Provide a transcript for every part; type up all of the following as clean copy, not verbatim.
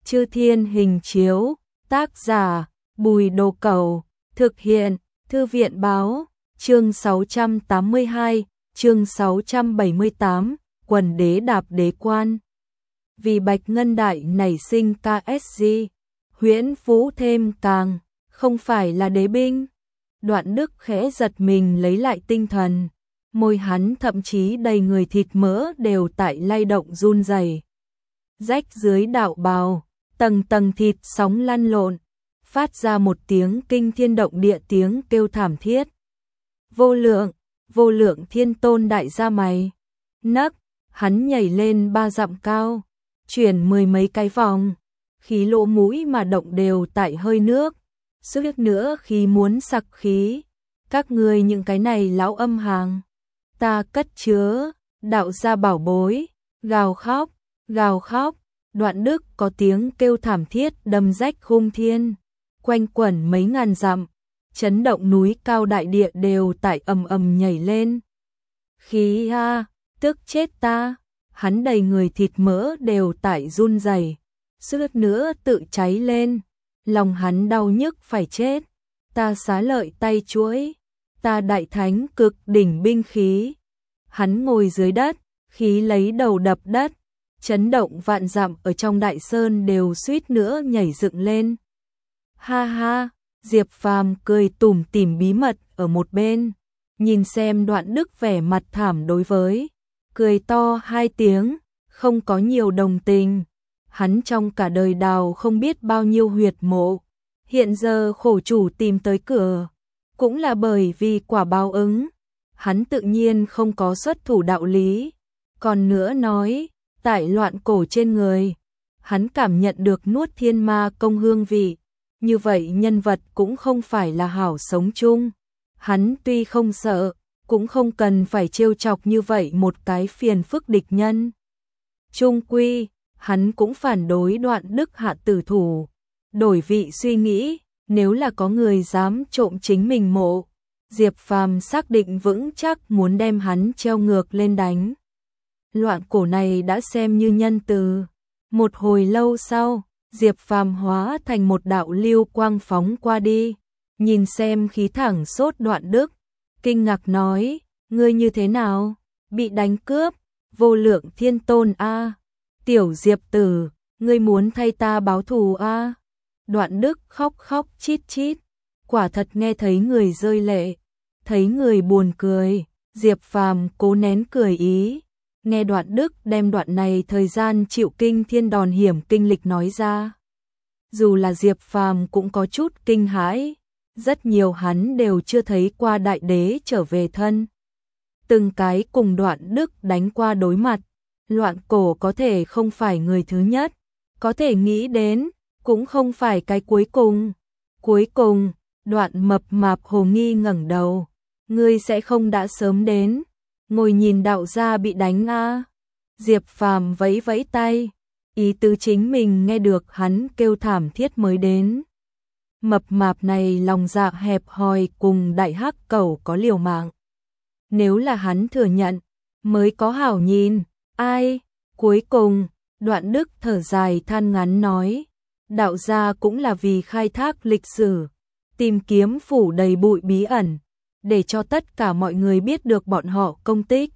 Chư Thiên Hình Chiếu, tác giả Bùi Đồ Cẩu, thực hiện Thư viện Báo, chương 682, chương 678, Quần Đế Đạp Đế Quan. Vì Bạch Ngân Đại nảy sinh KSG, Huyễn Vũ thêm càng, không phải là đế binh. Đoạn Đức khẽ giật mình lấy lại tinh thần, môi hắn thậm chí đầy người thịt mỡ đều tại lay động run rẩy. Rách dưới đạo bào, tầng tầng thịt sóng lăn lộn, phát ra một tiếng kinh thiên động địa tiếng kêu thảm thiết. Vô lượng thiên tôn đại gia mày. Nấc, hắn nhảy lên 3 dặm cao, chuyển 10 mấy cái vòng, khí lỗ mũi mà động đều tại hơi nước, suýt nữa khi muốn sặc khí. Các ngươi những cái này lão âm hàng, ta cất chứa, đạo gia bảo bối, gào khóc. Đoạn Đức có tiếng kêu thảm thiết đâm rách khung thiên, quanh quẩn mấy ngàn dặm, chấn động núi cao đại địa đều tại ầm ầm nhảy lên. Khí a, tức chết ta, hắn đầy người thịt mỡ đều tại run rẩy, suýt nữa tự cháy lên, lòng hắn đau nhức phải chết. Ta xá lợi tay chuỗi, ta đại thánh cực đỉnh binh khí. Hắn ngồi dưới đất, khí lấy đầu đập đất, chấn động vạn dặm ở trong đại sơn đều suýt nữa nhảy dựng lên. Ha ha, Diệp Phàm cười tủm tỉm bí mật ở một bên, nhìn xem Đoạn Đức vẻ mặt thảm đối với, cười to 2 tiếng, không có nhiều đồng tình. Hắn trong cả đời đào không biết bao nhiêu huyệt mộ, hiện giờ khổ chủ tìm tới cửa, cũng là bởi vì quả báo ứng. Hắn tự nhiên không có xuất thủ đạo lý. Còn nữa nói, tại loạn cổ trên người, hắn cảm nhận được nuốt thiên ma công hương vị, như vậy nhân vật cũng không phải là hảo sống chung. Hắn tuy không sợ, cũng không cần phải trêu chọc như vậy một cái phiền phức địch nhân. Chung quy, hắn cũng phản đối Đoạn Đức hạ tử thủ. Đổi vị suy nghĩ, nếu là có người dám trộm chính mình mộ, Diệp Phàm xác định vững chắc muốn đem hắn treo ngược lên đánh. Loạn cổ này đã xem như nhân từ. Một hồi lâu sau, Diệp Phàm hóa thành một đạo lưu quang phóng qua đi, nhìn xem khí thẳng sốt Đoạn Đức, kinh ngạc nói, ngươi như thế nào, bị đánh cướp, vô lượng thiên tôn a, tiểu Diệp tử, ngươi muốn thay ta báo thù a. Đoạn Đức khóc chít chít, quả thật nghe thấy người rơi lệ, thấy người buồn cười. Diệp Phàm cố nén cười ý, nghe Đoạn Đức đem đoạn này thời gian chịu kinh thiên đòn hiểm kinh lịch nói ra. Dù là Diệp Phàm cũng có chút kinh hãi, rất nhiều hắn đều chưa thấy qua đại đế trở về thân. Từng cái cùng Đoạn Đức đánh qua đối mặt, loạn cổ có thể không phải người thứ nhất, có thể nghĩ đến, cũng không phải cái cuối cùng. Cuối cùng, Đoạn mập mạp hồ nghi ngẩng đầu, ngươi sẽ không đã sớm đến, ngồi nhìn đạo gia bị đánh a. Diệp Phàm vẫy vẫy tay, ý tứ chính mình nghe được hắn kêu thảm thiết mới đến. Mập mạp này lòng dạ hẹp hòi cùng đại hắc cẩu có liều mạng. Nếu là hắn thừa nhận, mới có hảo nhìn. Ai? Cuối cùng, Đoạn Đức thở dài than ngắn nói, đạo gia cũng là vì khai thác lịch sử, tìm kiếm phủ đầy bụi bí ẩn, để cho tất cả mọi người biết được bọn họ công tích.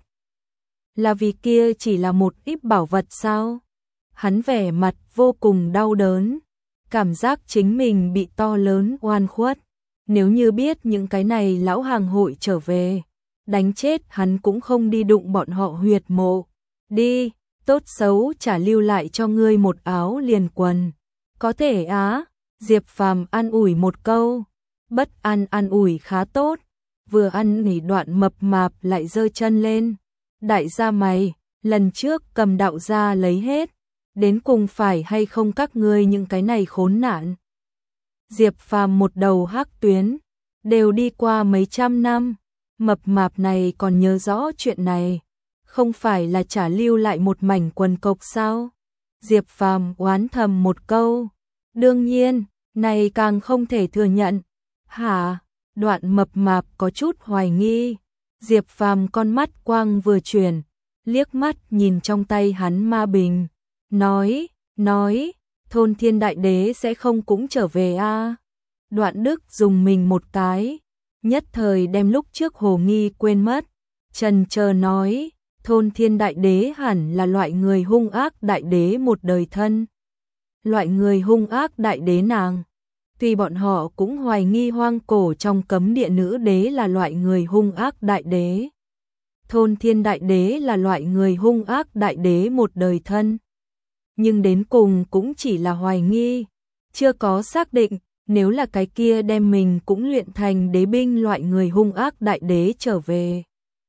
Là vì kia chỉ là một ít bảo vật sao? Hắn vẻ mặt vô cùng đau đớn, cảm giác chính mình bị to lớn oan khuất. Nếu như biết những cái này lão hàng hội trở về, đánh chết hắn cũng không đi đụng bọn họ huyệt mộ. Đi, tốt xấu chả lưu lại cho ngươi một áo liền quần. Có thể á, Diệp Phàm an ủi một câu, bất an ủi khá tốt. Vừa ăn nghỉ Đoạn mập mạp lại giơ chân lên. Đại gia mày, lần trước cầm đạo gia lấy hết, đến cùng phải hay không các ngươi những cái này khốn nạn. Diệp Phàm một đầu hắc tuyến, đều đi qua mấy trăm năm, mập mạp này còn nhớ rõ chuyện này, không phải là chả lưu lại một mảnh quần cộc sao? Diệp Phàm oán thầm một câu, đương nhiên, này càng không thể thừa nhận. Hả? Đoạn mập mạp có chút hoài nghi. Diệp Phàm con mắt quang vừa chuyển, liếc mắt nhìn trong tay hắn ma bình, nói, Thôn Thiên Đại Đế sẽ không cũng trở về a? Đoạn Đức dùng mình một cái, nhất thời đem lúc trước hồ nghi quên mất, chần chờ nói, Thôn Thiên Đại Đế hẳn là loại người hung ác đại đế một đời thân. Loại người hung ác đại đế nàng. Tuy bọn họ cũng hoài nghi hoang cổ trong cấm địa nữ đế là loại người hung ác đại đế. Thôn Thiên Đại Đế là loại người hung ác đại đế một đời thân. Nhưng đến cùng cũng chỉ là hoài nghi, chưa có xác định, nếu là cái kia đem mình cũng luyện thành đế binh loại người hung ác đại đế trở về.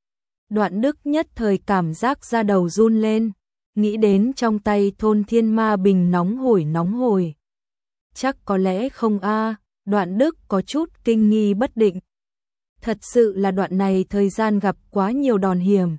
Đoạn Đức nhất thời cảm giác da đầu run lên, nghĩ đến trong tay Thôn Thiên Ma Bình nóng hổi. Chắc có lẽ không a, Đoạn Đức có chút kinh nghi bất định. Thật sự là đoạn này thời gian gặp quá nhiều đòn hiểm.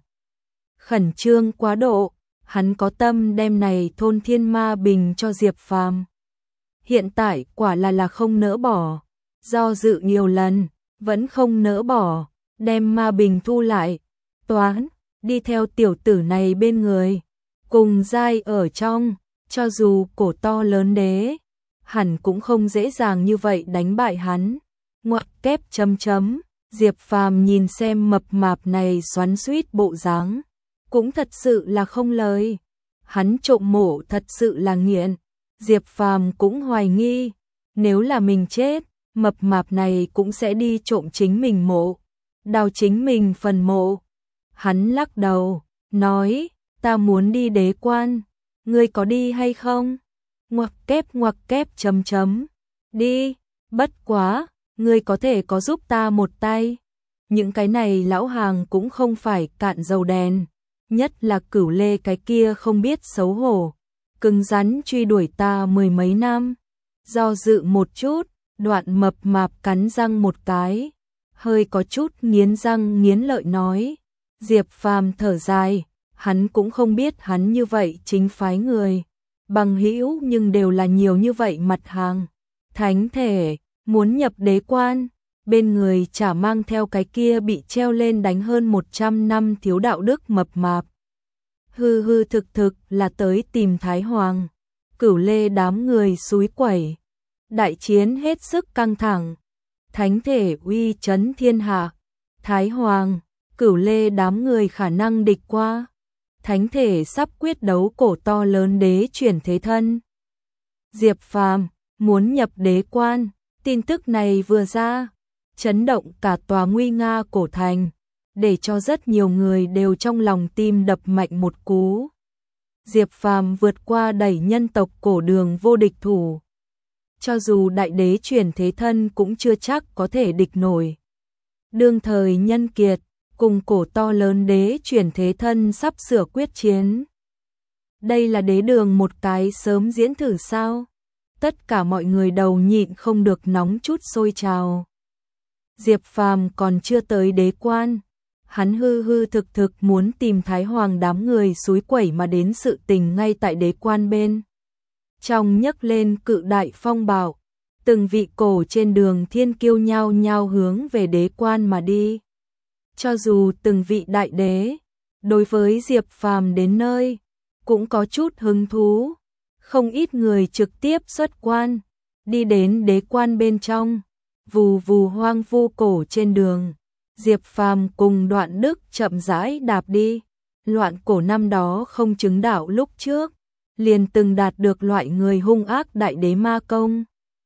Khẩn trương quá độ, hắn có tâm đem này Thôn Thiên Ma Bình cho Diệp Phàm. Hiện tại quả là không nỡ bỏ, do dự nhiều lần, vẫn không nỡ bỏ, đem ma bình thu lại. Toán, đi theo tiểu tử này bên người, cùng giai ở trong, cho dù cổ to lớn đế, hẳn cũng không dễ dàng như vậy đánh bại hắn. Ngoặc kép chấm chấm, Diệp Phàm nhìn xem mập mạp này xoắn xuýt bộ dáng, cũng thật sự là không lời. Hắn trộm mộ thật sự là nghiện. Diệp Phàm cũng hoài nghi, nếu là mình chết, mập mạp này cũng sẽ đi trộm chính mình mộ, đào chính mình phần mộ. Hắn lắc đầu, nói, ta muốn đi đế quan, ngươi có đi hay không? Ngoặc kép chấm chấm, đi, bất quá, ngươi có thể có giúp ta một tay. Những cái này lão hàng cũng không phải cạn dầu đèn, nhất là Cửu Lê cái kia không biết xấu hổ, cứng rắn truy đuổi ta mười mấy năm. Do dự một chút, Đoạn mập mạp cắn răng một cái, hơi có chút nghiến răng nghiến lợi nói. Diệp Phàm thở dài, hắn cũng không biết hắn như vậy chính phái người, bằng hữu nhưng đều là nhiều như vậy mặt hàng. Thánh thể, muốn nhập đế quan, bên người chả mang theo cái kia bị treo lên đánh hơn 100 năm thiếu đạo đức mập mạp. Hư thực là tới tìm Thái Hoàng. Cửu Lê đám người xúi quẩy, đại chiến hết sức căng thẳng. Thánh thể uy chấn thiên hạ, Thái Hoàng, Cửu Lê đám người khả năng địch qua. Thánh thể sắp quyết đấu cổ to lớn đế chuyển thế thân. Diệp Phàm muốn nhập đế quan, tin tức này vừa ra, chấn động cả tòa nguy nga cổ thành, để cho rất nhiều người đều trong lòng tim đập mạnh một cú. Diệp Phàm vượt qua đẩy nhân tộc cổ đường vô địch thủ. Cho dù đại đế chuyển thế thân cũng chưa chắc có thể địch nổi. Đương thời nhân kiệt, cùng cổ to lớn đế chuyển thế thân sắp sửa quyết chiến. Đây là đế đường một cái sớm diễn thử sao? Tất cả mọi người đầu nhịn không được nóng chút sôi trào. Diệp Phàm còn chưa tới đế quan, hắn hư thực muốn tìm Thái Hoàng đám người xúi quẩy mà đến sự tình ngay tại đế quan bên. Trong nhấc lên cự đại phong bạo, từng vị cổ trên đường thiên kiêu nhao nhao hướng về đế quan mà đi. Cho dù từng vị đại đế, đối với Diệp Phàm đến nơi, cũng có chút hứng thú. Không ít người trực tiếp xuất quan, đi đến đế quan bên trong, vù vù hoang vu cổ trên đường. Diệp Phàm cùng Đoạn Đức chậm rãi đạp đi. Loạn cổ năm đó không chứng đạo lúc trước, liền từng đạt được loại người hung ác đại đế ma công.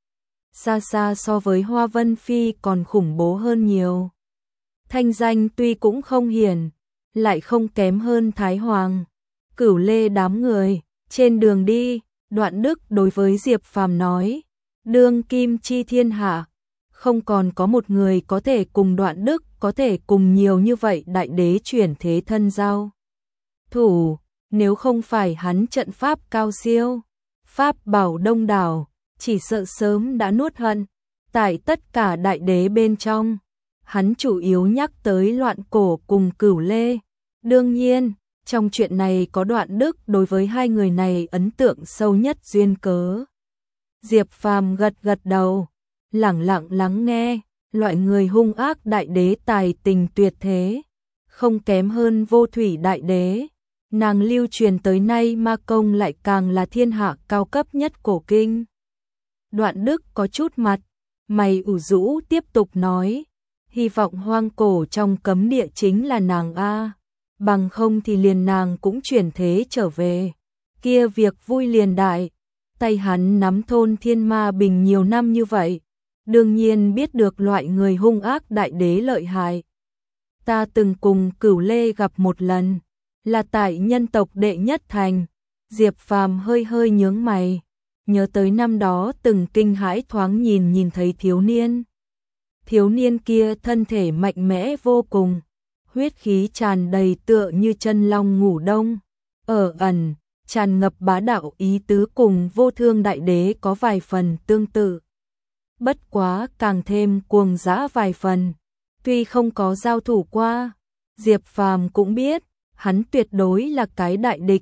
Xa xa so với Hoa Vân Phi còn khủng bố hơn nhiều. Thanh danh tuy cũng không hiển, lại không kém hơn Thái Hoàng. Cửu Lê đám người, trên đường đi, Đoạn Đức đối với Diệp Phàm nói, đương kim chi thiên hạ, không còn có một người có thể cùng Đoạn Đức có thể cùng nhiều như vậy đại đế chuyển thế thân giao thủ, nếu không phải hắn trận pháp cao siêu, pháp bảo đông đảo, chỉ sợ sớm đã nuốt hận. Tại tất cả đại đế bên trong, hắn chủ yếu nhắc tới Loạn Cổ cùng Cửu Lê. Đương nhiên, trong chuyện này có Đoạn Đức đối với hai người này ấn tượng sâu nhất duyên cớ. Diệp Phàm gật gật đầu, lẳng lặng lắng nghe, loại người hung ác đại đế tài tình tuyệt thế, không kém hơn Vô Thủy đại đế. nàng lưu truyền tới nay ma công lại càng là thiên hạ cao cấp nhất cổ kinh. Đoạn Đức có chút mặt mày ủ rũ tiếp tục nói, hy vọng hoang cổ trong cấm địa chính là nàng a, bằng không thì liền nàng cũng chuyển thế trở về, kia việc vui liền đại. Tay hắn nắm thôn Thiên Ma Bình nhiều năm như vậy, đương nhiên biết được loại người hung ác đại đế lợi hại. Ta từng cùng Cửu Lê gặp một lần, là tại nhân tộc đệ nhất thành. Diệp Phàm hơi hơi nhướng mày, nhớ tới năm đó từng kinh hãi thoáng nhìn thấy thiếu niên. Thiếu niên kia thân thể mạnh mẽ vô cùng, huyết khí tràn đầy tựa như chân long ngủ đông, ở ẩn, tràn ngập bá đạo ý tứ cùng Vô Thương đại đế có vài phần tương tự. Bất quá càng thêm cuồng dã vài phần, tuy không có giao thủ qua, Diệp Phàm cũng biết, hắn tuyệt đối là cái đại địch.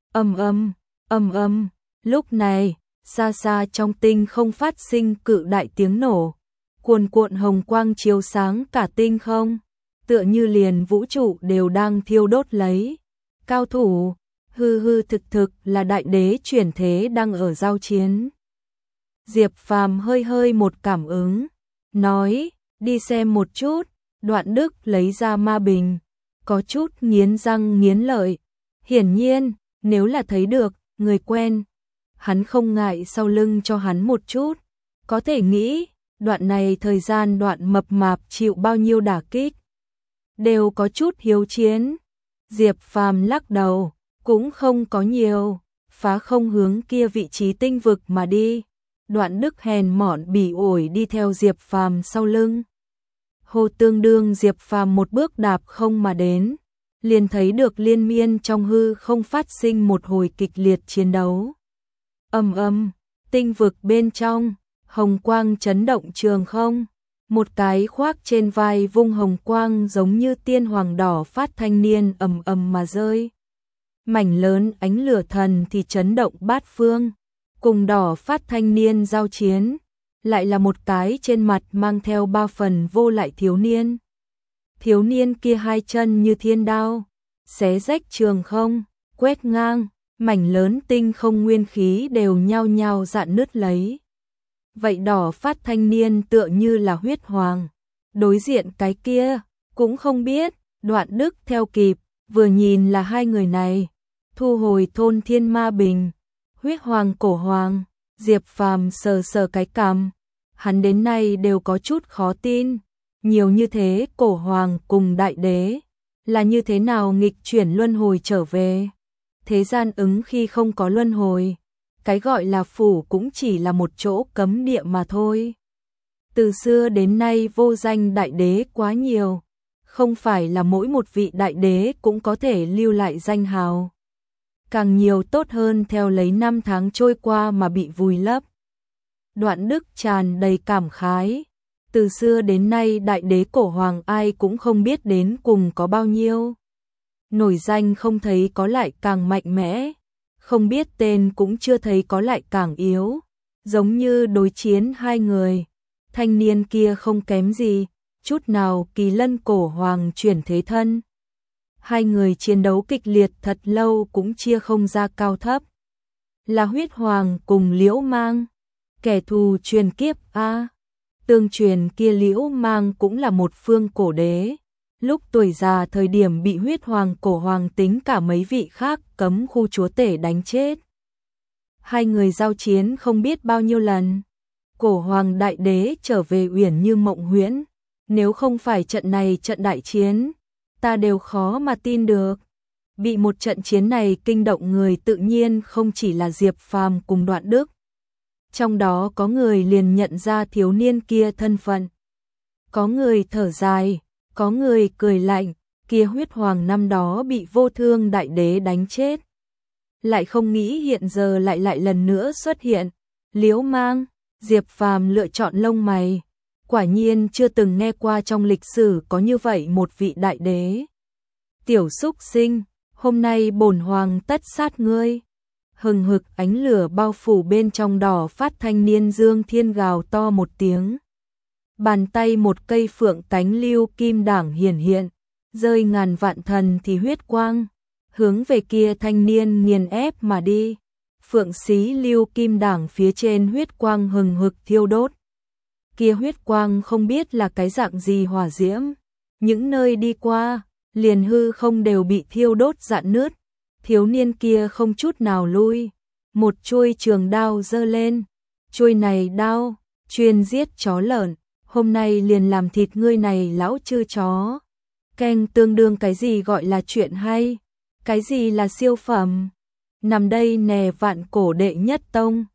Ầm, lúc này, xa xa trong tinh không phát sinh cự đại tiếng nổ, cuồn cuộn hồng quang chiếu sáng cả tinh không, tựa như liền vũ trụ đều đang thiêu đốt lấy. Cao thủ, hư thực là đại đế chuyển thế đang ở giao chiến. Diệp Phàm hơi một cảm ứng, nói, đi xem một chút. Đoạn Đức lấy ra ma bình, có chút nghiến răng nghiến lợi. Hiển nhiên, nếu là thấy được người quen, hắn không ngại sau lưng cho hắn một chút. Có thể nghĩ, đoạn này thời gian Đoạn mập mạp chịu bao nhiêu đả kích, đều có chút hiếu chiến. Diệp Phàm lắc đầu, cũng không có nhiều, phá không hướng kia vị trí tinh vực mà đi. Đoạn Đức hèn mọn bỉ ổi đi theo Diệp Phàm sau lưng. Hồ tương đương Diệp Phàm một bước đạp không mà đến, liền thấy được liên miên trong hư không phát sinh một hồi kịch liệt chiến đấu. Ầm, tinh vực bên trong, hồng quang chấn động trường không, một cái khoác trên vai vung hồng quang giống như tiên hoàng đỏ phát thanh niên ầm mà rơi. Mảnh lớn ánh lửa thần thì chấn động bát phương, cùng đỏ phát thanh niên giao chiến, lại là một cái trên mặt mang theo ba phần vô lại thiếu niên. Thiếu niên kia hai chân như thiên đao, xé rách trường không, quét ngang, mảnh lớn tinh không nguyên khí đều nhao nhao rạn nứt lấy. Vậy đỏ phát thanh niên tựa như là huyết hoàng, đối diện cái kia, cũng không biết. Đoạn Đức theo kịp, vừa nhìn là hai người này, thu hồi thôn Thiên Ma Bình. Huyết hoàng cổ hoàng, Diệp Phàm sờ cái cằm, hắn đến nay đều có chút khó tin, nhiều như thế cổ hoàng cùng đại đế, là như thế nào nghịch chuyển luân hồi trở về. Thế gian ứng khi không có luân hồi, cái gọi là phủ cũng chỉ là một chỗ cấm địa mà thôi. Từ xưa đến nay vô danh đại đế quá nhiều, không phải là mỗi một vị đại đế cũng có thể lưu lại danh hào. Càng nhiều tốt hơn theo lấy năm tháng trôi qua mà bị vùi lấp. Đoạn Đức tràn đầy cảm khái, từ xưa đến nay đại đế cổ hoàng ai cũng không biết đến cùng có bao nhiêu. Nổi danh không thấy có lại càng mạnh mẽ, không biết tên cũng chưa thấy có lại càng yếu. Giống như đối chiến hai người, thanh niên kia không kém gì, chút nào Kỳ Lân cổ hoàng chuyển thế thân. Hai người chiến đấu kịch liệt thật lâu cũng chia không ra cao thấp. Là huyết hoàng cùng Liễu Mang, kẻ thù truyền kiếp a. Tương truyền kia Liễu Mang cũng là một phương cổ đế, lúc tuổi già thời điểm bị huyết hoàng cổ hoàng tính cả mấy vị khác cấm khu chúa tể đánh chết. Hai người giao chiến không biết bao nhiêu lần. Cổ hoàng đại đế trở về uyển như mộng huyễn, nếu không phải trận này trận đại chiến, ta đều khó mà tin được. Bị một trận chiến này kinh động người tự nhiên không chỉ là Diệp Phàm cùng Đoạn Đức. Trong đó có người liền nhận ra thiếu niên kia thân phận. Có người thở dài, có người cười lạnh, kia huyết hoàng năm đó bị Vô Thương đại đế đánh chết. Lại không nghĩ hiện giờ lại lần nữa xuất hiện. Liễu Mang, Diệp Phàm lựa chọn lông mày. Quả nhiên chưa từng nghe qua trong lịch sử có như vậy một vị đại đế. Tiểu súc sinh, hôm nay bổn hoàng tất sát ngươi. Hừng hực ánh lửa bao phủ bên trong đỏ phát thanh niên Dương Thiên gào to một tiếng. Bàn tay một cây phượng cánh lưu kim đảng hiển hiện, rơi ngàn vạn thần thì huyết quang. hướng về kia thanh niên nghiền ép mà đi. Phượng xí lưu kim đảng phía trên huyết quang hừng hực thiêu đốt. Kia huyết quang không biết là cái dạng gì hỏa diễm, những nơi đi qua, liền hư không đều bị thiêu đốt rạn nứt. Thiếu niên kia không chút nào lui, một chuôi trường đao giơ lên, chuôi này đao chuyên giết chó lợn, hôm nay liền làm thịt ngươi này lão chư chó. Keng tương đương cái gì gọi là chuyện hay, cái gì là siêu phẩm. Nằm đây nè vạn cổ đệ nhất tông.